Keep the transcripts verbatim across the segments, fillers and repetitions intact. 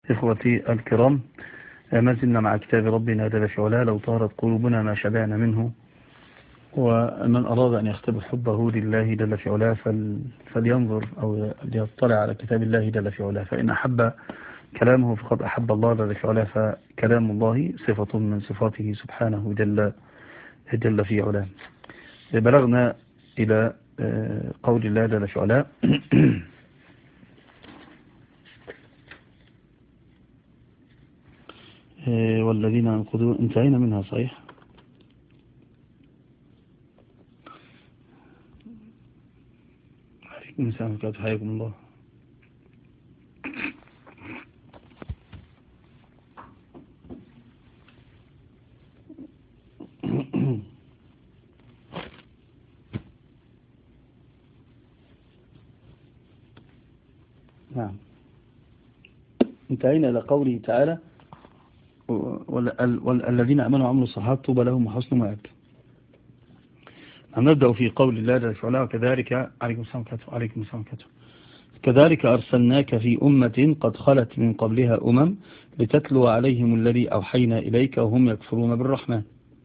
إخوتي الكرام، ما زلنا مع كتاب ربنا جل في علاه. لو طهرت قلوبنا ما شبعنا منه، ومن أراد أن يختبر حبه لله جل في علاه فلينظر أو ليطلع على كتاب الله جل في علاه، فإن أحب كلامه فقد أحب الله جل في علاه، فكلام الله صفة من صفاته سبحانه جل, جل في علاه. بلغنا إلى قول الله جل في علاه والذين ينقضون، انتهينا منها صحيح؟ عليكم السلام ورحمة الله، حياكم الله. نعم، انتهينا إلى قوله تعالى والذين آمنوا وعملوا الصالحات طوبى لهم وحسن مآب. هنبدأ في قول الله جل وعلا وكذلك عليكم السلام عليكم السلام كذلك أرسلناك في أمة قد خلت من قبلها أمم لتتلو عليهم الذي أوحينا إليك وهم يكفرون بالرحمن.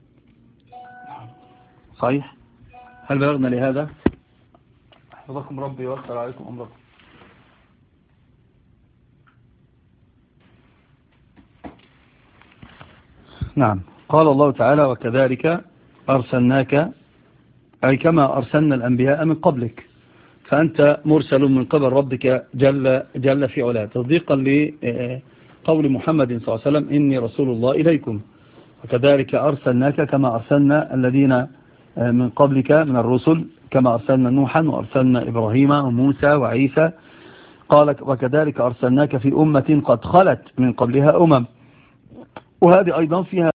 صحيح؟ هل بلغنا لهذا؟ حفظكم ربي ويسر عليكم أمركم. نعم، قال الله تعالى وكذلك أرسلناك، أي كما أرسلنا الأنبياء من قبلك، فأنت مرسل من قبل ربك جل, جل في علاه، تصديقا لقول محمد صلى الله عليه وسلم إني رسول الله إليكم. وكذلك أرسلناك كما أرسلنا الذين من قبلك من الرسل، كما أرسلنا نوحا وأرسلنا إبراهيم وموسى وعيسى. قال وكذلك أرسلناك في أمة قد خلت من قبلها أمم، وهذه أيضا فيها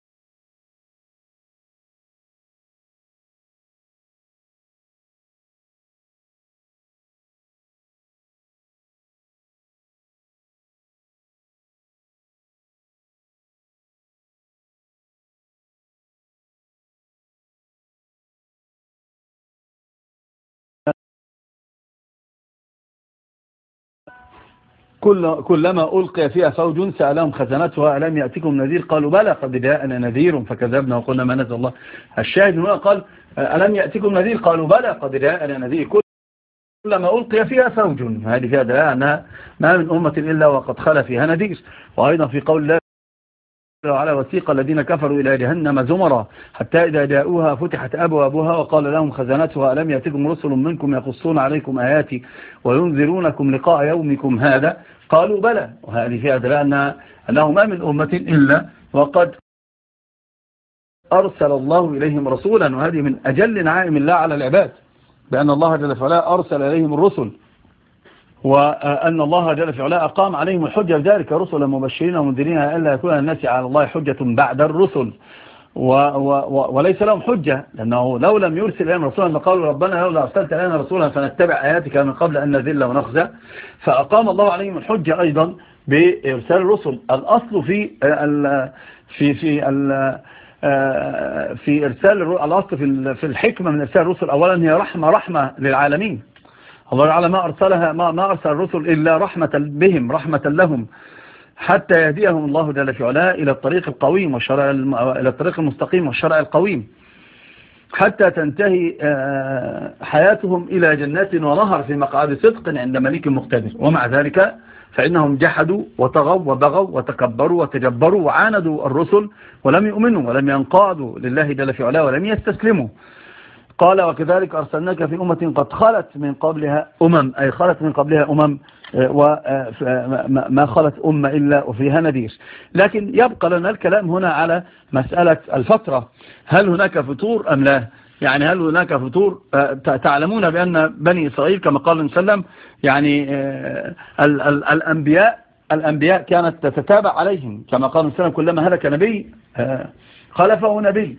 كل كلما ألقي فيها فوج سألهم خزنتها ألم يأتكم نذير قالوا بلى قد جاءنا نذير فكذبنا وقلنا ما نزل الله. الشاهد هنا قال ألم يأتكم نذير قالوا بلى قد جاءنا نذير. كلما ألقي فيها فوج، هذه فيها دلاله أنها ما من أمة إلا وقد خلا فيها نذير. وأيضا في قول الله على وثيق الذين كفروا إلى جهنم زمرا حتى إذا جاءوها فتحت أبوابها وقال لهم خزنتها ألم يأتكم رسل منكم يقصون عليكم آياتي وينذرونكم لقاء يومكم هذا قالوا بلى. وهذه فيها دلاله أنه ما من أمة إلا وقد أرسل الله إليهم رسولا، وهذه من أجل نعائم الله على العباد، بأن الله جل في علاه أرسل إليهم الرسل، وأن الله جل في علاه أقام عليهم الحجة بذلك رسلا مبشرين ومنذرين ألا يكون الناس على الله حجة بعد الرسل، و و وليس لهم حجة، لأنه لو لم يرسل إليهم رسولا لقالوا ربنا لولا أرسلت إلينا رسولا فنتبع آياتك من قبل أن نذل ونخزى. فأقام الله عليهم الحجة أيضا بإرسال الرسل. الأصل في ال في في ال في إرسال الأصل في في الحكمة من إرسال الرسل أولا هي رحمة رحمة للعالمين. الله تعالى ما أرسلها ما ما أرسل الرسل إلا رحمة بهم، رحمة لهم، حتى يهديهم الله جل في علاه إلى الطريق القويم والشرع إلى الطريق المستقيم والشرع القويم، حتى تنتهي حياتهم إلى جنات ونهر في مقعد صدق عند مليك مقتدر. ومع ذلك فإنهم جحدوا وطغوا وبغوا وتكبروا وتجبروا وعاندوا الرسل ولم يؤمنوا ولم ينقادوا لله جل في علاه ولم يستسلموا. قال وكذلك أرسلناك في أمة قد خلت من قبلها أمم، أي خلت من قبلها أمم وما خلت أمة إلا وفيها نذير. لكن يبقى لنا الكلام هنا على مسألة الفترة، هل هناك فتور أم لا؟ يعني هل هناك فتور؟ تعلمون بأن بني إسرائيل كما قال النبي صلى الله عليه وسلم يعني ال ال الأنبياء الأنبياء كانت تتتابع عليهم، كما قال النبي صلى الله عليه وسلم كلما هلك نبي خلفه نبي.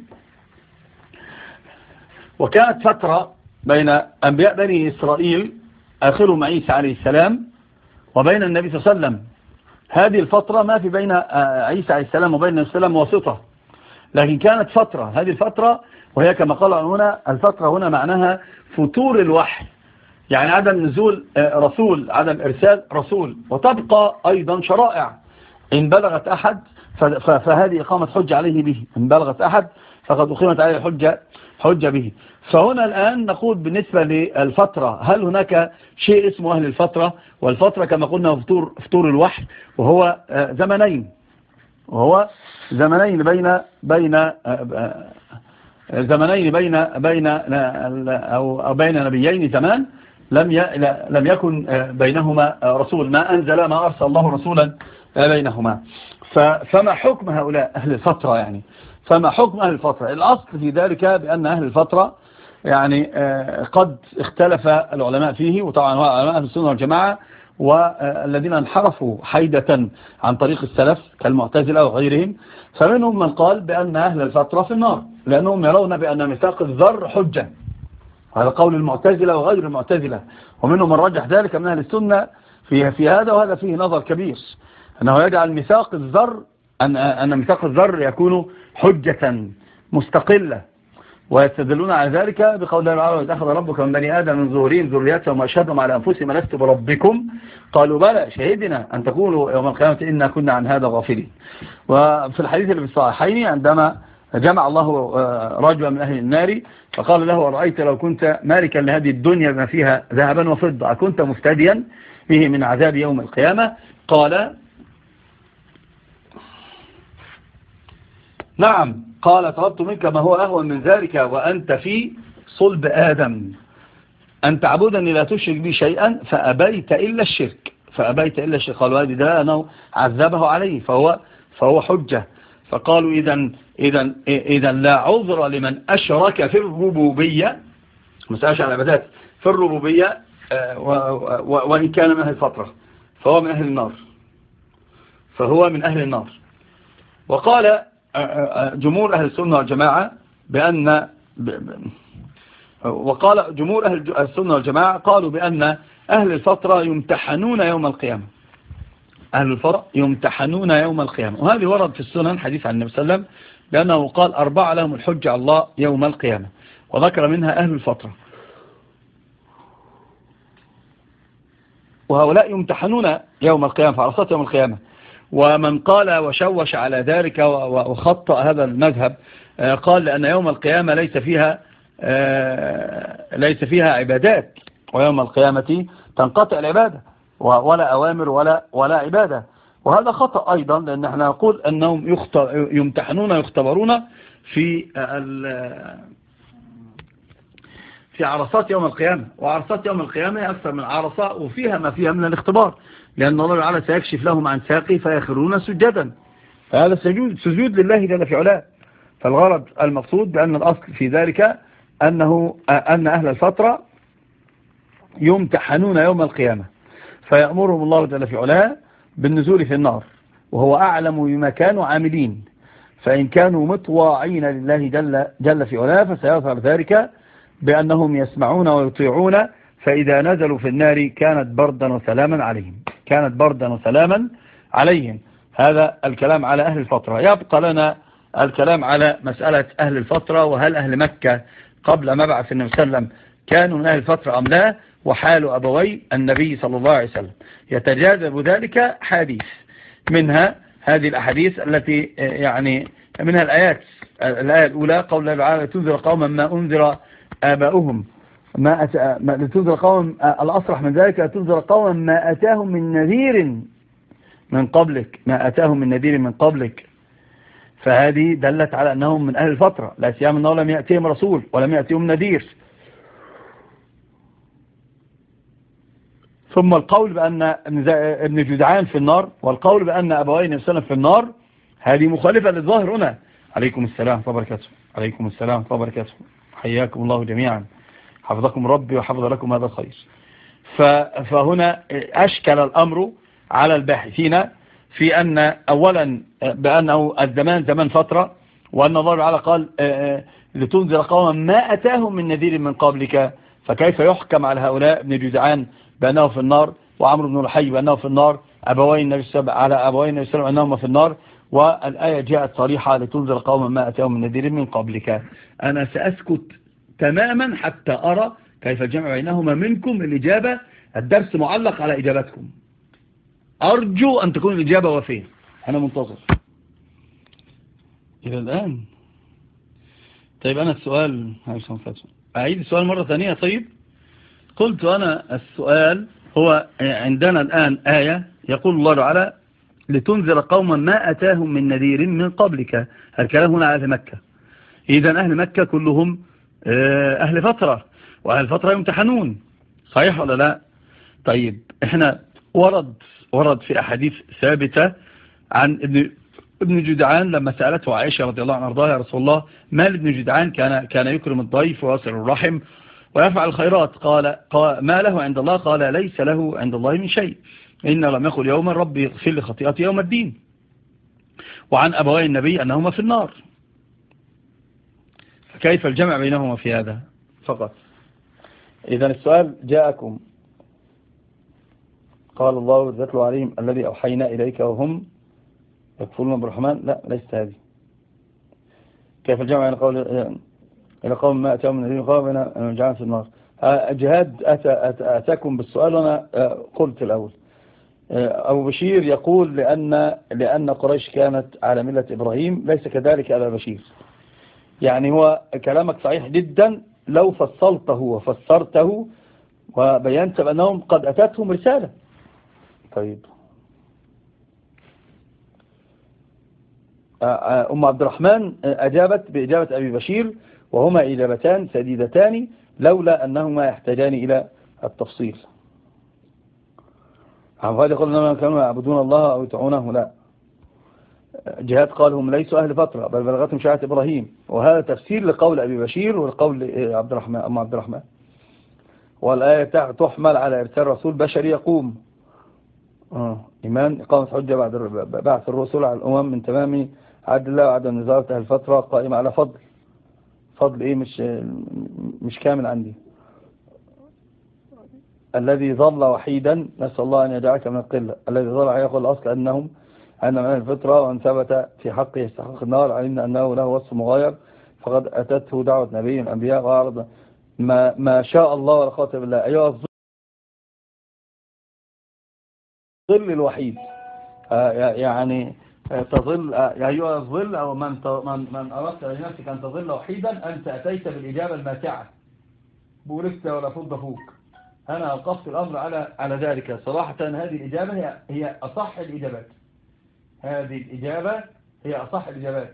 وكانت فترة بين أنبياء بني إسرائيل آخرهم عيسى عليه السلام وبين النبي صلى الله عليه وسلم. هذه الفترة ما في بين عيسى عليه السلام وبين النبي صلى الله عليه وسلم واسطة، لكن كانت فترة، هذه الفترة وهي كما قال هنا الفترة هنا معناها فتور الوحي، يعني عدم نزول رسول، عدم إرسال رسول، وتبقى أيضا شرائع إن بلغت أحد فهذه إقامة حجة عليه به، إن بلغت أحد فقد أقيمت عليه حجة حجة به. فهنا الآن نقول بالنسبة للفترة، هل هناك شيء اسمه أهل الفترة؟ والفترة كما قلنا فطور, فطور الوحي، وهو زمنين وهو زمنين بين بين زمنين بين بين أو بين نبيين زمان لم لم يكن بينهما رسول، ما أنزل ما أرسل الله رسولا بينهما. فما حكم هؤلاء أهل الفترة يعني؟ فما حكم أهل الفترة؟ الأصل في ذلك بأن أهل الفترة يعني قد اختلف العلماء فيه، وطبعا هو علماء أهل السنة والجماعة والذين انحرفوا حيدة عن طريق السلف كالمعتزلة وغيرهم. فمنهم من قال بأن أهل الفترة في النار لأنهم يرون بأن ميثاق الذر حجة، هذا قول المعتزلة وغير المعتزلة. ومنهم من رجح ذلك من أهل السنة في في هذا، وهذا فيه نظر كبير، أنه يجعل ميثاق الذر أن أن ميثاق الذر يكون حجة مستقلة، ويستدلون على ذلك بقول الله تعالى: وإذ أخذ ربك من بني آدم من ظهورهم ذريتهم وأشهدهم على أنفسهم ألست بربكم قالوا بلى شهدنا أن تقولوا يوم القيامة إنا كنا عن هذا غافلين. وفي الحديث اللي في الصحيحين عندما جمع الله رجلا من أهل النار فقال له: أرأيت لو كنت مالكا لهذه الدنيا بما فيها ذهبا وفضة أكنت مفتديا به من عذاب يوم القيامة؟ قال: نعم. قال: طلبت منك ما هو أهون من ذلك وأنت في صلب آدم، أن تعبدني لا تشرك بي شيئا فأبيت إلا الشرك فأبيت إلا الشرك. قالوا: هذه ده أنه عذبه عليه فهو فهو حجة. فقالوا: إذا إذا إذا لا عذر لمن أشرك في الربوبية، مسألة على العبادات في الربوبية وإن كان من أهل الفترة فهو من أهل النار فهو من أهل النار. وقال جمهور أهل السنة والجماعة بأن وقال جمهور أهل السنة والجماعة قالوا بأن أهل الفترة يمتحنون يوم القيامة، أهل الفترة يمتحنون يوم القيامة. وهذه ورد في السنن حديث عن النبي صلى الله عليه وسلم بأنه قال: أربعة لهم الحجة على الله يوم القيامة، وذكر منها أهل الفترة. وهؤلاء يمتحنون يوم القيامة في عرصات يوم القيامة. ومن قال وشوش على ذلك وخطأ هذا المذهب قال لأن يوم القيامة ليس فيها ليس فيها عبادات، ويوم القيامة تنقطع العبادة ولا أوامر ولا ولا عبادة. وهذا خطأ أيضا، لأن احنا نقول أنهم يمتحنون يختبرون في في عرصات يوم القيامة. وعرصات يوم القيامة أكثر من عرصة وفيها ما فيها من الاختبار، لأن الله تعالى سيكشف لهم عن ساقه فيخرون سجدا، فهذا سجود سجود لله جل في علاه. فالغرض المقصود بأن الأصل في ذلك أنه أن أهل الفترة يمتحنون يوم القيامة فيأمرهم الله جل في علاه بالنزول في النار، وهو أعلم بما كانوا عاملين، فإن كانوا مطواعين لله جل, جل في علاه فسيظهر ذلك بأنهم يسمعون ويطيعون، فإذا نزلوا في النار كانت بردا وسلاما عليهم كانت بردا وسلاما عليهم. هذا الكلام على أهل الفترة. يبقى لنا الكلام على مسألة أهل الفترة، وهل أهل مكة قبل مبعث النبي صلى الله عليه وسلم كانوا من أهل الفترة أم لا، وحال أبوي النبي صلى الله عليه وسلم. يتجاذب ذلك حديث، منها هذه الأحاديث التي يعني منها الآيات. الآية الأولى قول الله تعالى: تنذر قوما ما أنذر آباؤهم ما أت... ما لتنذر قوم. الأصرح من ذلك: تنذر قوما ما أتاهم من نذير من قبلك ما أتاهم من نذير من قبلك. فهذه دلت على أنهم من أهل الفترة، لا سيما أنه لم يأتيهم رسول ولم يأتيهم نذير. ثم القول بأن ابن جدعان في النار، والقول بأن أبوين السنة في النار، هذه مخالفة للظاهر هنا. عليكم السلام وبركاته. عليكم السلام وبركاته. حياكم الله جميعا، حفظكم ربي وحفظ لكم هذا الخير. فهنا أشكل الأمر على الباحثين في أن أولا بأنه الزمان زمان فترة، وأن الله تعالى قال: لتنذر قوما ما أتاهم من نذير من قبلك. فكيف يحكم على هؤلاء ابن جدعان بأنه في النار، وعمرو بن الحي بأنه في النار، أبوين النبي على أبوين النبي صلى الله عليه وسلم أنهم في النار، والآية جاءت صريحة: لتنذر قوما ما أتاهم من نذير من قبلك. أنا سأسكت تماما حتى أرى كيف الجمع بينهما منكم. الإجابة الدرس معلق على إجابتكم، أرجو أن تكون الإجابة وفية، أنا منتظر إلى الآن. طيب أنا السؤال أعيد السؤال مرة ثانية. طيب قلت أنا السؤال هو عندنا الآن آية يقول الله تعالى لتنذر قوما ما أتاهم من نذير من قبلك. الكلام هنا على أهل مكة. إذن أهل مكة كلهم أهل فترة، وأهل فترة يمتحنون، صحيح ولا لا؟ طيب احنا ورد ورد في أحاديث ثابتة عن ابن ابن جدعان لما سألته عائشة رضي الله عنها وارضاها يا رسول الله ما ابن جدعان كان كان يكرم الضيف ويصل الرحم ويفعل الخيرات، قال, قال ما له عند الله؟ قال ليس له عند الله من شيء، إن لم يقل يوما ربي يغفر لي خطيئتي يوم الدين. وعن أبوي النبي أنهما في النار. فكيف الجمع بينهما في هذا فقط؟ إذن السؤال جاءكم قال الله ذاتل عليهم الذي أوحينا إليك وهم يكفرون بالرحمن. لا ليست هذه. كيف الجمع إلى قول إلى قوم ما أتاهم من الذين قالوا بنا جعلنا في النار. جهاد أتى أتى أتاكم بالسؤال وأنا قلت الأول. أبو بشير يقول لأن لأن قريش كانت على ملة إبراهيم. ليس كذلك أبا بشير. يعني هو كلامك صحيح جدا لو فصلته وفسرته وبينت بأنهم قد أتتهم رسالة. طيب أم عبد الرحمن أجابت بإجابة أبي بشير وهما إجابتان سديدتان لولا أنهما يحتاجان إلى التفصيل. عن فهد يقول أنهم كانوا يعبدون الله أو يطيعونه. لا. جهاد قال هم ليسوا أهل فترة بل بلغتهم شريعة إبراهيم، وهذا تفسير لقول أبي بشير ولقول عبد الرحمن أم عبد الرحمن. والآية تحمل على إرسال رسول بشري يقوم آه. إيمان إقامة حجة بعد بعث الرسل على الأمم من تمام عدل الله وعدم نزارة أهل الفترة قائمة على فضل. فضل إيه مش مش كامل عندي. الذي ظل وحيدا نسأل الله أن يجعلك من القلة. الذي ظل وحيدا يقول الأصل أنهم أن من أهل الفترة وأن ثبت في حقه يستحق النار علمنا أنه له وصف مغاير فقد أتته دعوة نبي الأنبياء وعرض ما, ما شاء الله ولا قوة إلا بالله. أيها الظل الوحيد يعني تظل يا أيها الظل أو من من من أردت لنفسك أن تظل وحيدا أنت أتيت بالإجابة الماتعة بوركت ولا فض فوق. أنا أوقفت الأمر على على ذلك صراحة. هذه الإجابة هي هي أصح الإجابات. هذه الإجابة هي أصح الإجابات.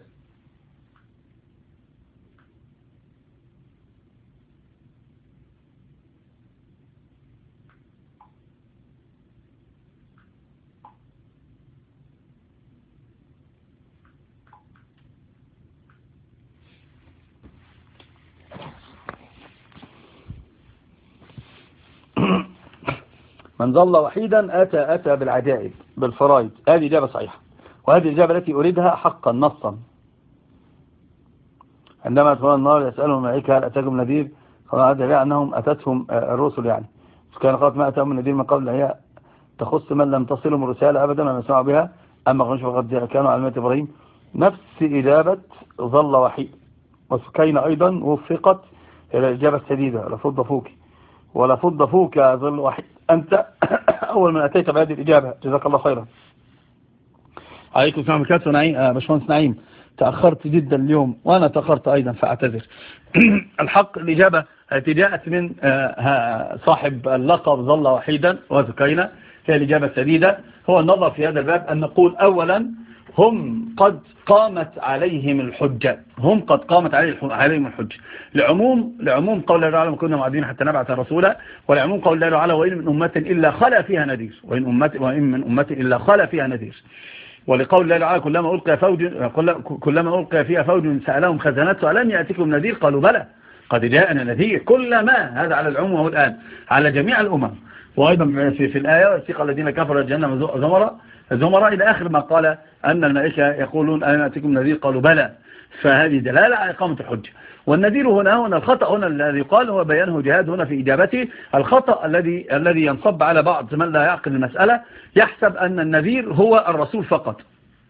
من ظل وحيدا أتى أتى بالعجائب بالفرائض. هذه إجابة صحيحة، وهذه الإجابة التي أريدها حقا نصا. عندما يدخلون النار يسألهم الملائكة هل أتاكم نذير؟ قالوا هذا أنهم أتتهم الرسل يعني. كان قالت ما أتاهم النذير من قبل هي تخص من لم تصلهم الرسالة أبدا ما يسمعوا بها أما قالوا فقد كانوا على ملة إبراهيم. نفس إجابة ظل وحيد. وسكينة أيضا وفقت إلى الإجابة السديدة لفض فوك ولا فض فوك يا ظل وحيد. أنت أول من أتيت بهذه الإجابة جزاك الله خيرا. عليكم السلام عليكم نعيم. باشمهندس نعيم تأخرت جدا اليوم وأنا تأخرت أيضا فأعتذر. الحق الإجابة التي جاءت من صاحب اللقب ظل وحيدا وسكينة هي الإجابة السديدة. هو النظر في هذا الباب أن نقول أولا هم قد قامت عليهم الحجة. هم قد قامت عليهم الحجة لعموم لعموم قول الله تعالى كنا معدين حتى نبعث رسولا، ولعموم قول الله تعالى وإن من أمة إلا خلا فيها نذير وإن, أمة وإن من أمة إلا خلا فيها نذير. ولقول الله تعالى كلما ألقى فوج كلما ألقى فيها فوج سألهم خزنته ألم يأتكم نذير قالوا بلى قد جاءنا نذير. كلما هذا على العموم وهو الآن على جميع الأمم. وأيضا في, في الآية وسيق الذين كفروا الجنة زمرا زمرا إلى آخر ما قال أن الملائكة يقولون ألم يأتكم نذير قالوا بلى. فهذه دلالة على إقامة الحجة. والنذير هنا هنا الخطأ هنا الذي قال هو بيانه جهاد هنا في إجابته. الخطأ الذي الذي ينصب على بعض من لا يعقل المسألة يحسب أن النذير هو الرسول فقط.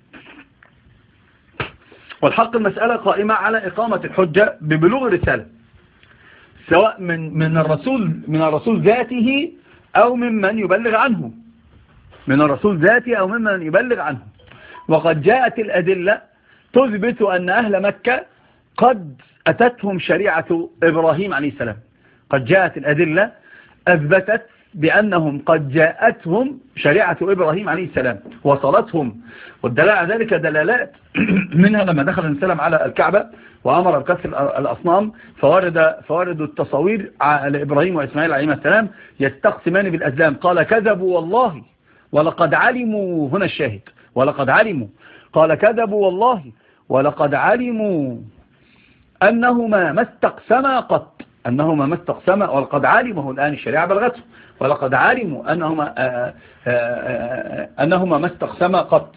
والحق المسألة قائمة على إقامة الحجة ببلوغ الرسالة سواء من من الرسول من الرسول ذاته أو ممن يبلغ عنه من الرسول ذاته أو ممن يبلغ عنه. وقد جاءت الأدلة تثبت أن أهل مكة قد أتتهم شريعة إبراهيم عليه السلام. قد جاءت الأدلة أثبتت بأنهم قد جاءتهم شريعة إبراهيم عليه السلام وصلتهم. والدلالة على ذلك دلالات منها لما دخل السلام على الكعبة وأمر بكسر الأصنام، فورد, فورد التصوير على إبراهيم وإسماعيل عليه السلام يستقسمان بالأزلام. قال كذبوا والله ولقد علموا، هنا الشاهد، ولقد علموا، قال كذبوا والله ولقد علموا أنهما ما استقسما قط، أنهما ما استقسما، ولقد علمه الآن الشريعة بلغته، ولقد علموا أنهما, آآ آآ أنهما ما استقسما قط.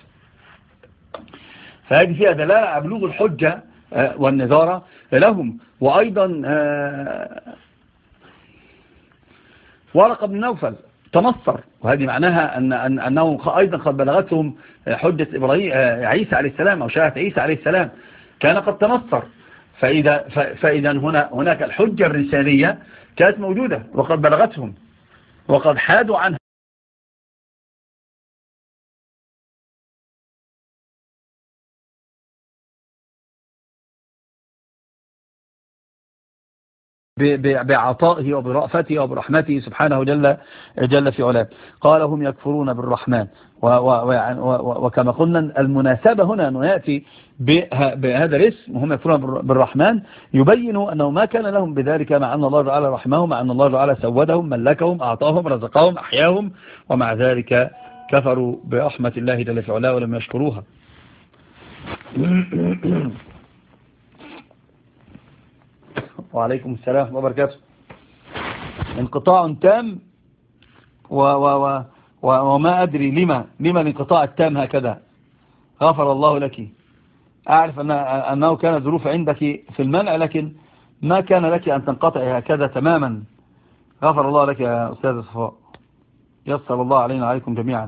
فهذه فيها دلالة على بلوغ الحجة والنذارة لهم. وأيضا ورقة بن نوفل تنصر، وهذه معناها أن أن أنهم أيضا قد بلغتهم حجة إبراهيم عيسى عليه السلام أو شريعة عيسى عليه السلام، كان قد تنصر. فإذا فإذا هنا هناك الحجة الرسالية كانت موجودة وقد بلغتهم وقد حادوا عنها بعطائه وبرأفته وبرحمته سبحانه جل, جل في علاه. قال هم يكفرون بالرحمن، وكما قلنا المناسبة هنا أنه يأتي بهذا الاسم وهم يكفرون بالرحمن يبين أنه ما كان لهم بذلك، مع أن الله تعالى رحمهم، مع أن الله تعالى سودهم ملكهم أعطاهم رزقهم أحياهم، ومع ذلك كفروا برحمة الله جل في علاه ولم يشكروها. وعليكم السلام وبركاته. انقطاع تام و و و وما أدري لما لما الانقطاع التام هكذا. غفر الله لك. أعرف أن أنه كان ظروف عندك في المنع، لكن ما كان لك أن تنقطع هكذا تماما. غفر الله لك يا أستاذ صفاء، يسر الله علينا وعليكم جميعا.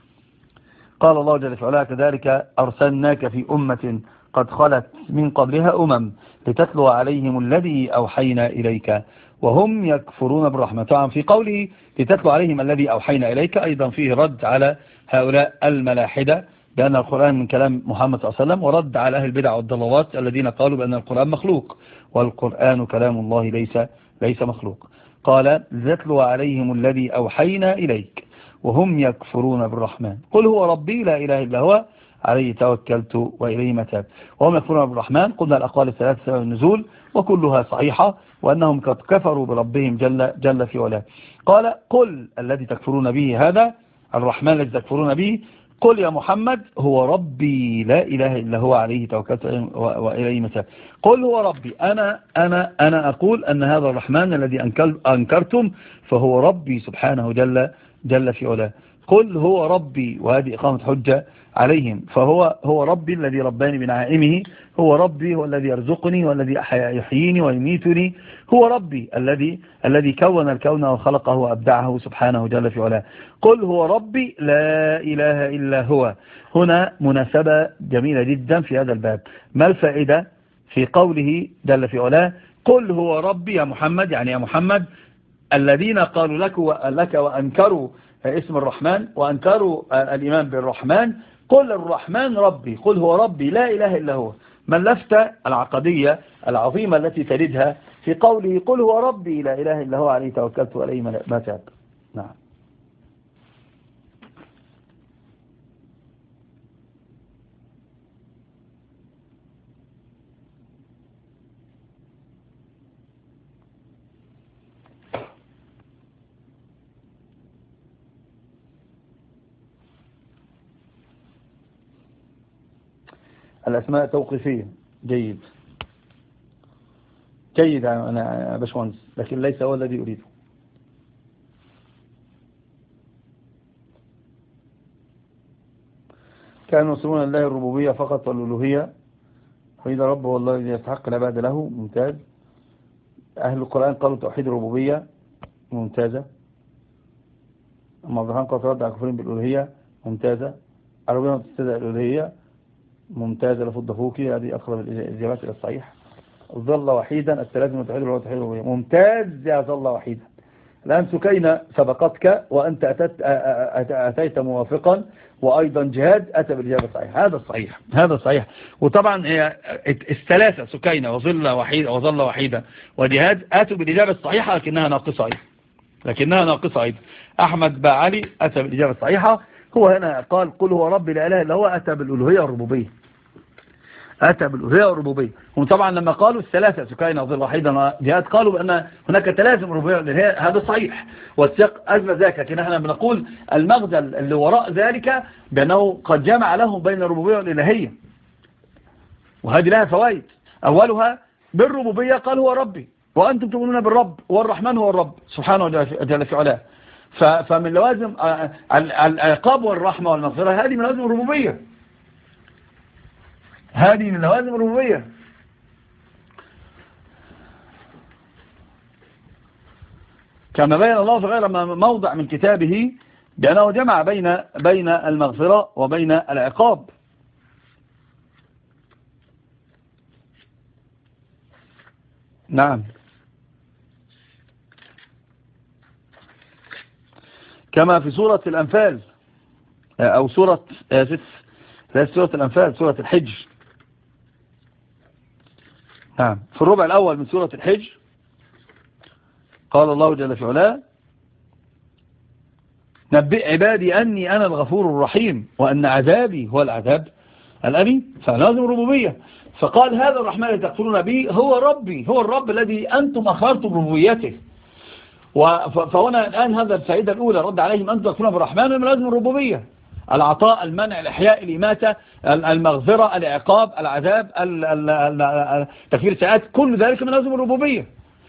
قال الله جل وعلا كذلك أرسلناك في أمة قد خلت من قبلها أمم لتتلو عليهم الذي أوحينا إليك وهم يكفرون بالرحمة. طبعا في قوله لتتلو عليهم الذي أوحينا إليك أيضا فيه رد على هؤلاء الملاحدة بأن القرآن من كلام محمد صلى الله عليه وسلم، ورد على أهل البدع والضلالات الذين قالوا بأن القرآن مخلوق، والقرآن كلام الله ليس ليس مخلوق. قال لتتلو عليهم الذي أوحينا إليك وهم يكفرون بالرحمن قل هو ربي لا إله إلا هو عليه توكلت وإليه متاب. وهم يكفرون بالرحمن قلنا الأقوال الثلاثة سبب النزول وكلها صحيحة، وأنهم قد كفروا بربهم جل, جل في علاه. قال قل الذي تكفرون به هذا الرحمن الذي تكفرون به، قل يا محمد هو ربي لا إله إلا هو عليه توكلت وإليه متاب. قل هو ربي، أنا, أنا, أنا أقول أن هذا الرحمن الذي أنكرتم فهو ربي سبحانه جل, جل في علاه. قل هو ربي، وهذه إقامة حجة عليهم، فهو هو ربي الذي رباني بنعائمه، هو ربي هو الذي يرزقني والذي يحييني ويميتني، هو ربي الذي الذي كون الكون وخلقه وأبدعه سبحانه جل في علاه. قل هو ربي لا إله إلا هو. هنا مناسبة جميلة جدا في هذا الباب. ما الفائدة في قوله جل في علاه قل هو ربي يا محمد؟ يعني يا محمد الذين قالوا لك لك وأنكروا اسم الرحمن وأنكروا الإيمان بالرحمن، قل الرحمن ربي، قل هو ربي لا إله إلا هو. ما اللفتة العقدية العظيمة التي تردها في قوله قل هو ربي لا إله إلا هو عليه توكلت وإليه متاب. نعم. الأسماء توقيفية. جيد جيد أنا باشمهندس، لكن ليس هو الذي أريده. كانوا يصلون لله الربوبية فقط والألوهية، فإذا رب هو الله الذي يستحق العبادة له. ممتاز. أهل القرآن قالوا توحيد الربوبية. ممتازة. أما الرحمن قال ترد على كفرين بالألوهية. ممتازة. الربوبية تستدعي الألوهية. ممتازة. لفض فوقي، هذه أقرب الإجابات إلى الصحيح. ظل وحيدا الثلاث من توحيد الربوبية. ممتاز يا ظل وحيدا. الآن سكينة سبقتك وأنت أتت أتيت موافقا، وأيضا جهاد أتى بالإجابة الصحيحة. هذا الصحيح، هذا صحيح. وطبعا هي الثلاثة سكينة وظل وحيدة وظل وحيدة وجهاد أتوا بالإجابة الصحيحة، لكنها ناقصة أيضا، لكنها ناقصة أيضا. أحمد باعلي أتى بالإجابة الصحيحة. هو هنا قال قل هو ربي لا إله إلا هو، أتى بالألوهية والربوبية، أتى بالألوهية والربوبية. هم طبعا لما قالوا الثلاثة سكينة وظل وحيدة جهاد قالوا بأن هناك تلازم ربوبية والألوهية، هذا صحيح والسياق أثبت ذلك، لكن احنا بنقول المغزى اللي وراء ذلك بأنه قد جمع لهم بين الربوبية والألوهية، وهذه لها فوائد. أولها بالربوبية قال هو ربي وأنتم تؤمنون بالرب، والرحمن هو الرب سبحانه وجل في علاه. فمن لوازم العقاب والرحمة والمغفرة هذه من لوازم الربوبية، هذه من لوازم الربوبية. كما بين الله في غير موضع من كتابه بأنه جمع بين بين المغفرة وبين العقاب. نعم، كما في سورة الأنفال أو سورة لا سورة الأنفال سورة الحج. نعم، في الربع الأول من سورة الحج قال الله جل في علاه نبئ عبادي أني أنا الغفور الرحيم وأن عذابي هو العذاب الأليم. فلازم الربوبية. فقال هذا الرحمن الذي تكفرون به هو ربي، هو الرب الذي أنتم أخبرتم بربوبيته. فهنا الآن هذا الفائدة الأولى رد عليهم أنتم تكفرون بالرحمن من لازم الربوبية، العطاء، المنع، الإحياء، الإماتة، المغفرة، العقاب، العذاب، تكفير السيئات، كل ذلك من لازم الربوبية.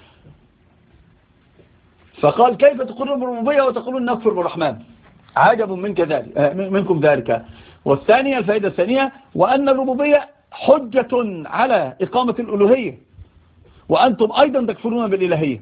فقال كيف تقولون بالربوبية وتقولون نكفر بالرحمن؟ عجب منك ذلك منكم ذلك. والثانية الفائدة الثانية وأن الربوبية حجة على إقامة الألوهية، وأنتم أيضا تكفرون بالإلهية.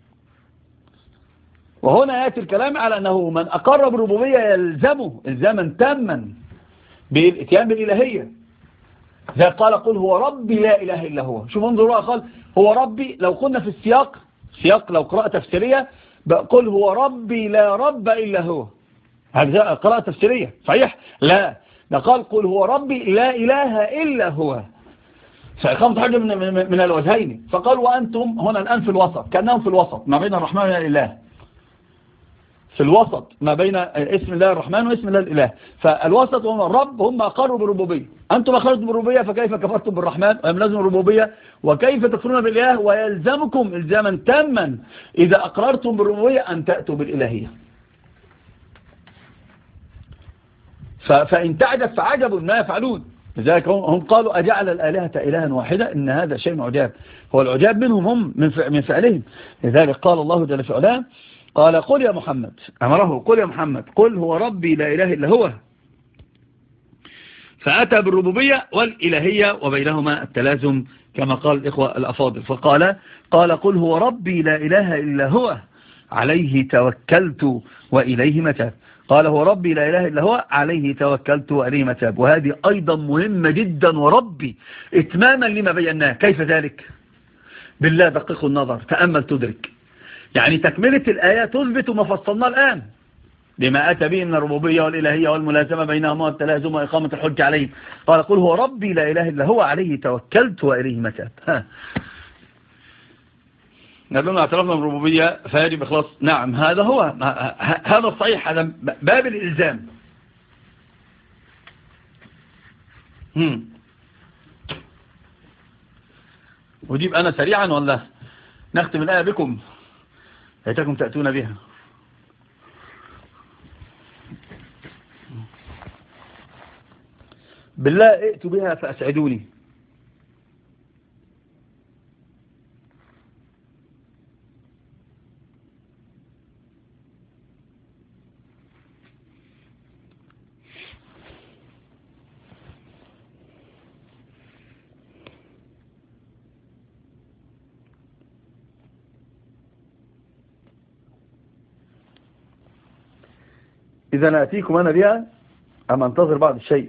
وهنا يأتي الكلام على أنه من أقر بالربوبية يلزمه إلزاما تاما بالإتيان بالإلهية. ذا قال قل هو ربي لا إله إلا هو. شوف انظروا، قال هو ربي، لو قلنا في السياق سياق لو قراءة تفسيرية قل هو ربي لا رب إلا هو، هذا قراءة تفسيرية صحيح؟ لا، ده قال قل هو ربي لا إله إلا هو، فإقامة حاجة من, من الوجهين. فقال وأنتم هنا الآن في الوسط، كأنهم في الوسط ما بين الرحمن والإله، في الوسط ما بين اسم الله الرحمن واسم الله الإله. فالوسط هم الرب، هم أقروا بالربوبية، أنتم أخرجتم بالربوبية فكيف كفرتم بالرحمن ويلزم الربوبية، وكيف تكفرون بالإله ويلزمكم إلزاما تاما إذا أقررتم بالربوبية أن تأتوا بالإلهية. فإن تعجب فعجب ما يفعلون. لذلك هم قالوا أجعل الآلهة إلها واحدة، إن هذا شيء عجاب. هو العجاب منهم هم من فعلهم. لذلك قال الله جل وعلا قال قل يا محمد، أمره قل يا محمد قل هو ربي لا إله إلا هو، فأتى بالربوبية والإلهية وبينهما التلازم كما قال الإخوة الأفاضل. فقال قال قل هو ربي لا إله إلا هو عليه توكلت وإليه متاب. قال هو ربي لا إله إلا هو عليه توكلت وإليه متاب. وهذه أيضا مهمة جدا، وربي إتماما لما بيناه. كيف ذلك؟ بالله دقيق النظر، تأمل تدرك. يعني تكملة الآية تثبت ما فصلنا الآن بما أتى به من الربوبية والإلهية والملازمة بينهما والتلازم وإقامة الحج عليه. قال قل هو ربي لا إله إلا هو عليه توكلت وإليه متاب. نقول اعترفنا بالربوبية فيجب إخلاص. نعم، هذا هو هذا الصحيح، هذا باب الإلزام. هم. أجيب أنا سريعا ولا نختم الآية بكم ليتكم تأتون بها؟ بالله ائتوا بها فأسعدوني. إذا نأتيكم أنا بها أم أنتظر بعض الشيء؟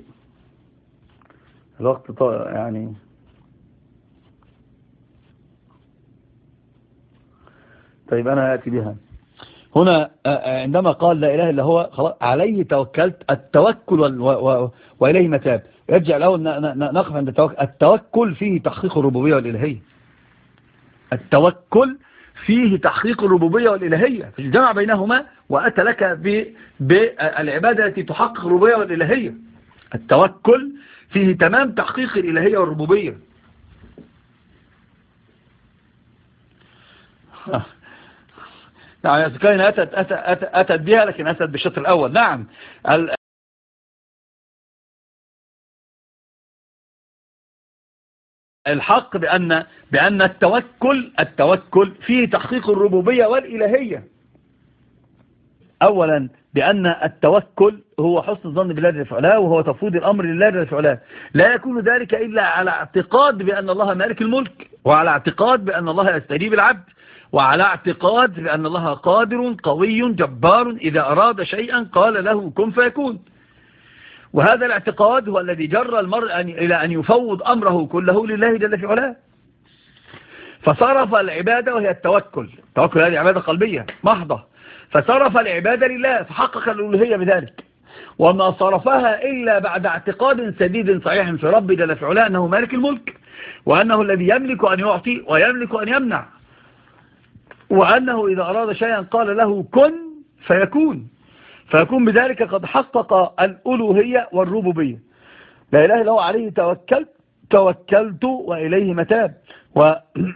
الوقت طائع يعني. طيب أنا أتي بها. هنا عندما قال لا إله إلا هو عليه توكلت، التوكل وإليه متاب، يرجع له نقف عند التوكل. التوكل فيه تحقيق الربوبية والإلهية، التوكل فيه تحقيق الربوبية والإلهية في الجمع بينهما، وأتى لك بالعبادة التي تحقق الربوبية والإلهية. التوكل فيه تمام تحقيق الإلهية والربوبية. نعم يا سكين أتت, أتت, أتت, أتت بها، لكن أتت بالشطر الأول. نعم الحق بأن, بأن التوكل التوكل فيه تحقيق الربوبية والإلهية. أولا بأن التوكل هو حسن الظن بالله جل وعلا، وهو تفويض الأمر لله جل وعلا. لا يكون ذلك إلا على اعتقاد بأن الله مالك الملك، وعلى اعتقاد بأن الله يستجيب العبد، وعلى اعتقاد بأن الله قادر قوي جبار إذا أراد شيئا قال له كن فيكون. وهذا الاعتقاد هو الذي جر المرء إلى أن يفوض أمره كله لله جل وعلا. فصرف العبادة وهي التوكل، التوكل هذه عبادة قلبية محضة، فصرف العبادة لله فحقق الألوهية بذلك، وما صرفها إلا بعد اعتقاد سديد صحيح في رب جل وعلا أنه مالك الملك، وأنه الذي يملك أن يعطي ويملك أن يمنع، وأنه إذا أراد شيئا قال له كن فيكون، فيكون بذلك قد حقق الألوهية والربوبية. لا إله إلا هو عليه توكلت توكلت وإليه متاب. و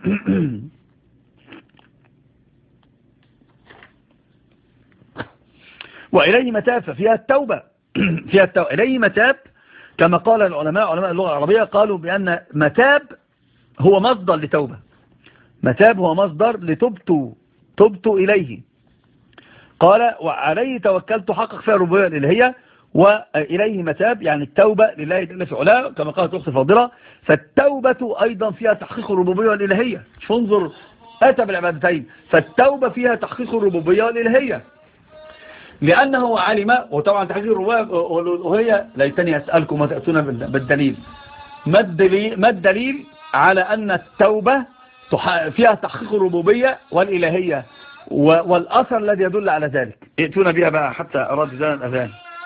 وإليه متاب ففيها التوبة فيها التوبة. إليه متاب كما قال العلماء علماء اللغة العربية، قالوا بأن متاب هو مصدر لتوبة، متاب هو مصدر لتبت تبت إليه. قال وعليه توكلت حقق فيها الربوبية الإلهية، وإليه متاب يعني التوبة لله جل وعلا كما قالت أخت فاضلة. فالتوبة أيضا فيها تحقيق الربوبية والإلهية. فانظر أتى بالعبادتين، فالتوبة فيها تحقيق الربوبية والإلهية، لأنه علم. وطبعا تحقيق الربوبية والإلهية ليتني أسألكم وتأتون بالدليل. ما الدليل, ما الدليل على أن التوبة فيها تحقيق الربوبية والإلهية، والأثر الذي يدل على ذلك؟ ائتونا بها بقى حتى أراد زان الأذان.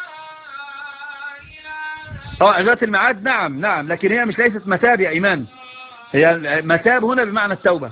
اه عبادة المعاد، نعم نعم، لكن هي مش ليست متاب يا إيمان، هي متاب هنا بمعنى التوبة.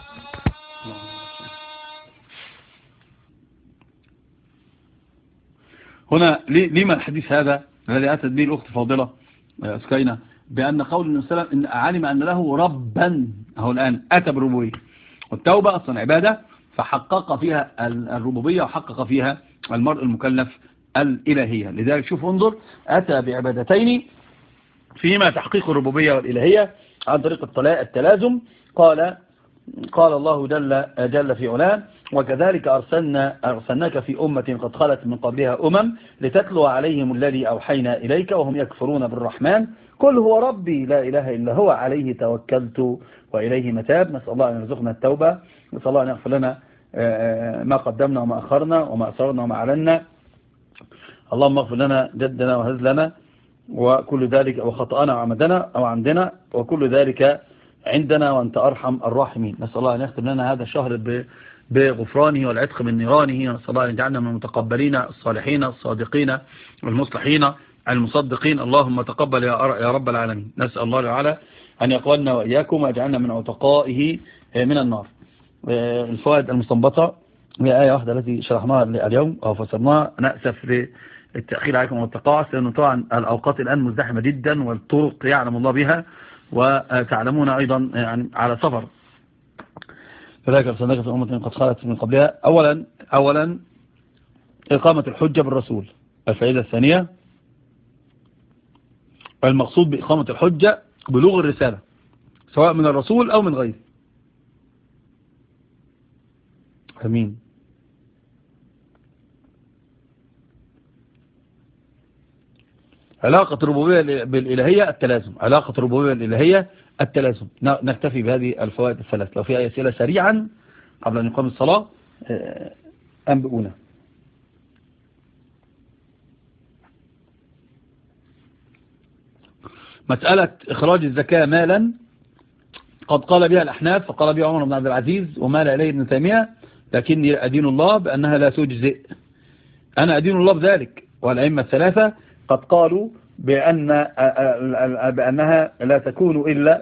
هنا لما الحديث هذا الذي أتت به الأخت فاضلة سكينة، بأن قول النبي صلى الله عليه وسلم إن علم أن له ربا، أهو الآن أتى بالربوبية، والتوبة أصلا عبادة فحقق فيها الربوبية وحقق فيها المرء المكلف الإلهية. لذلك شوف انظر أتى بعبادتين فيما تحقيق الربوبية والإلهية عن طريق التلازم. قال قال الله جل, جل في علاه وكذلك أرسلنا أرسلناك في أمة قد خلت من قبلها أمم لتتلو عليهم الذي أوحينا إليك وهم يكفرون بالرحمن قل هو ربي لا إله إلا هو عليه توكلت وإليه متاب. نسأل الله أن يرزقنا التوبة، نسأل الله أن يغفر لنا ما قدمنا وما أخرنا وما أسررنا وما أعلنا. اللهم اغفر لنا جدنا وهزلنا وكل ذلك وخطأنا وعمدنا أو عمدنا وكل ذلك عندنا وأنت أرحم الراحمين. نسأل الله أن يختم لنا هذا الشهر بغفرانه والعتق من نيرانه، ونسأل الله أن يجعلنا من المتقبلين الصالحين الصادقين المصلحين المصدقين. اللهم تقبل يا رب العالمين. نسأل الله تعالى أن يقبلنا وإياكم ويجعلنا من عتقائه من النار. الفوائد المستنبطة هي آية واحدة التي شرحناها اليوم أو فسرناها. نأسف للتأخير عليكم والتقاعس، لأنه طبعا الأوقات الآن مزدحمة جدا والطرق يعلم الله بها، وتعلمون أيضا يعني على سفر. فذلك أرسلناك في أمة قد خلت من قبلها. أولا أولا إقامة الحجة بالرسول. الفائدة الثانية المقصود بإقامة الحجة بلوغ الرسالة سواء من الرسول أو من غيره. أمين. علاقة الربوبية بالإلهية التلازم. علاقة الربوبية بالإلهية التلازم. نكتفي بهذه الفوائد الثلاث. لو في أي أسئلة سريعا قبل أن يقام الصلاة أنبئونا. مسألة إخراج الزكاة مالا قد قال بها الأحناف، فقال بها عمر بن عبد العزيز ومال إليه ابن تيمية، لكني أدين الله بأنها لا تجزئ. أنا أدين الله بذلك. والأئمة الثلاثة قد قالوا بأن بأنها لا تكون إلا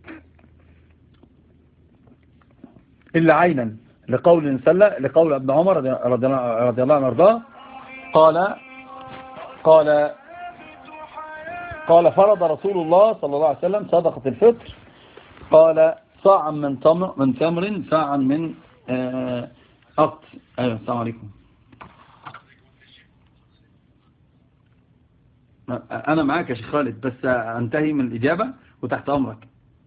إلا عينا، لقول سلة لقول ابن عمر رضي الله عنه وارضاه قال قال قال فرض رسول الله صلى الله عليه وسلم صدقة الفطر، قال صاعا من تمر من تمر صاعا من أقط. أيوة السلام عليكم. أنا معاك يا شيخ خالد، بس أنتهي من الإجابة وتحت أمرك.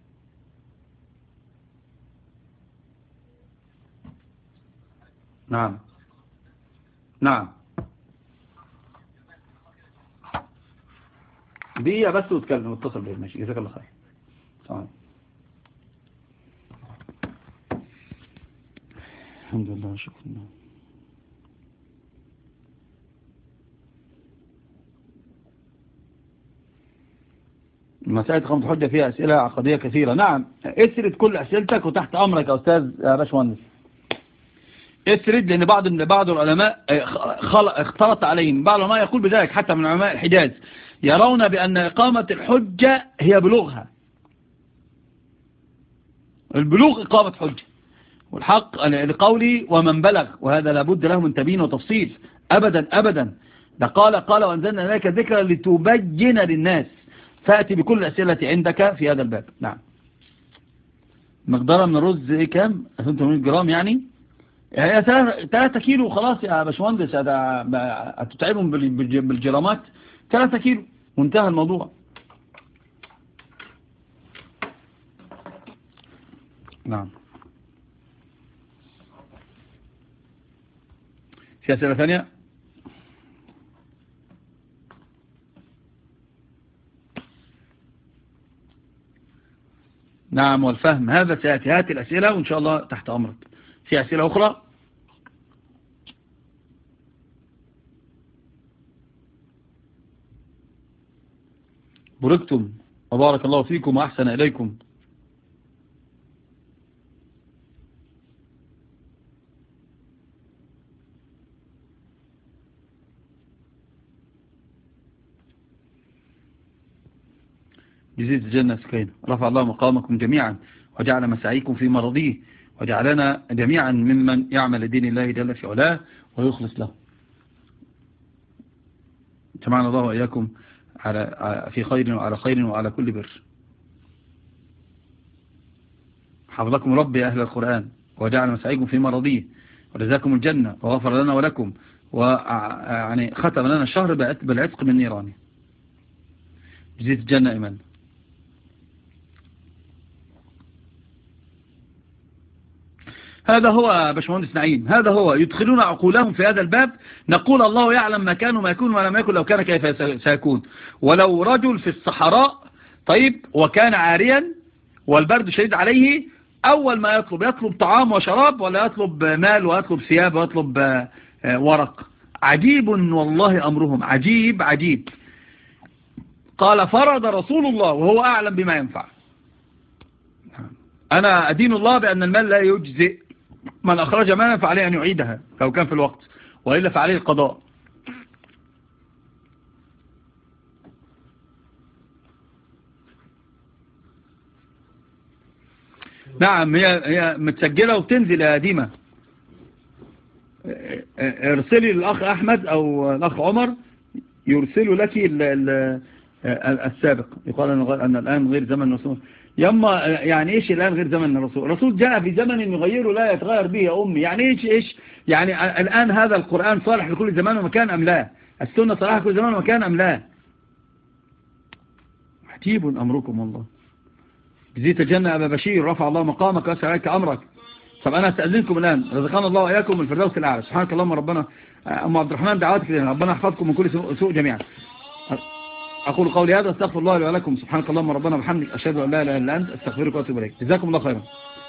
نعم نعم دقيقة بس وتكلم واتصل بيه. ماشي، جزاك الله خير. تمام. الحمد لله شكرا. مسألة إقامة الحجة فيها أسئلة عقدية كثيرة. نعم، اسرد كل أسئلتك وتحت أمرك يا أستاذ يا باشمهندس. اسرد، لأن بعض بعض العلماء اختلط عليهم، بعض العلماء يقول بذلك حتى من علماء الحجاز، يرون بأن إقامة الحجة هي بلوغها. البلوغ إقامة حجة، والحق لقولي ومن بلغ، وهذا لابد له من تبيين وتفصيل. أبدا أبدا، ده قال قال وأنزلنا إليك ذكرا لتبين للناس، فأتي بكل الأسئلة عندك في هذا الباب. نعم. مقدار من الرز إيه كام؟ ثمانمائة جرام يعني؟ هي ثلاثة كيلو خلاص يا باشمهندس، هتتعبهم بالجرامات. ثلاثة كيلو وانتهى الموضوع. نعم. في أسئلة ثانية؟ نعم، والفهم هذا سيأتي. هات الأسئلة وإن شاء الله تحت أمرك. في أسئلة أخرى؟ باركتم وبارك الله فيكم وأحسن إليكم. جزيت الجنة سكين. رفع الله مقامكم جميعا وجعل مساعيكم في مرضيه، وجعلنا جميعا ممن يعمل دين الله جل في علاه ويخلص له. جمعنا الله وإياكم على في خير وعلى خير وعلى كل بر. حفظكم ربي أهل القرآن وجعل مساعيكم في مرضيه ورزاكم الجنة وغفر لنا ولكم، ويعني ختم لنا الشهر بالعتق من نيرانه. جزيت الجنة إيمان. هذا هو باشمهندس نعيم، هذا هو يدخلون عقولهم في هذا الباب. نقول الله يعلم ما كان وما يكون ولم يكن، لو كان كيف سيكون. ولو رجل في الصحراء طيب وكان عاريا والبرد شديد عليه، أول ما يطلب يطلب طعام وشراب، ولا يطلب مال ويطلب ثياب ويطلب ورق. عجيب والله أمرهم، عجيب عجيب. قال فرض رسول الله وهو أعلم بما ينفع. أنا أدين الله بأن المال لا يجزئ، من أخرج مالا فعليه أن يعيدها لو كان في الوقت، وإلا فعليه القضاء. نعم، هي هي متسجلة وتنزل يا ديمة. ارسلي للأخ أحمد أو الأخ عمر يرسلوا لك السابق. يقال أن الآن غير زمن الرسول. يما يعني إيش الآن غير زمن الرسول؟ الرسول جاء في زمن يغيره لا يتغير به يا أمي. يعني إيش إيش يعني الآن هذا القرآن صالح لكل زمان ومكان أم لا؟ السنة صالحة لكل زمان ومكان أم لا؟ عجيب أمركم والله. جزيت الجنة أبا بشير، رفع الله مقامك وأسأل عليك أمرك. طب أنا أستأذنكم الآن، رزقنا الله وإياكم من الفردوس الأعلى. سبحانك اللهم ربنا. أم عبد الرحمن دعواتك لنا، ربنا يحفظكم من كل سوء جميعا. أقول قولي هذا، استغفر الله لي ولكم. سبحانك اللهم ربنا وبحمدك، أشهد أن لا إله إلا أنت، أستغفرك وأتوب إليك. جزاكم الله خيرا.